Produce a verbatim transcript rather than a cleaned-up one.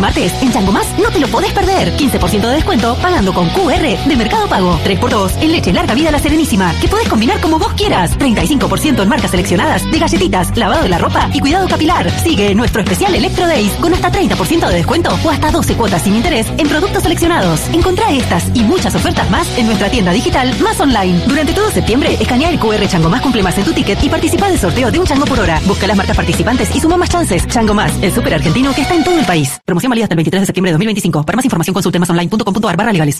martes, en Chango Más no te lo podés perder. quince por ciento de descuento pagando con Q R de Mercado Pago. tres por dos en leche larga vida La Serenísima, que podés combinar como vos quieras. treinta y cinco por ciento en marcas seleccionadas de galletitas, lavado de la ropa y cuidado capilar. Sigue nuestro especial Electro Days con hasta treinta por ciento de descuento o hasta doce cuotas sin interés en productos seleccionados. Encontrá estas y muchas ofertas más en nuestra tienda digital Más Online. Durante todo septiembre, escanea el Q R Chango Más cumple más en tu ticket y participa del sorteo de un chango por hora. Busca las marcas participantes y suma más chances. Chango Más, el súper argentino que está en todo el país. Promoción válida hasta el veintitrés de septiembre de dos mil veinticinco. Para más información consulte más online punto com punto ar barra legales.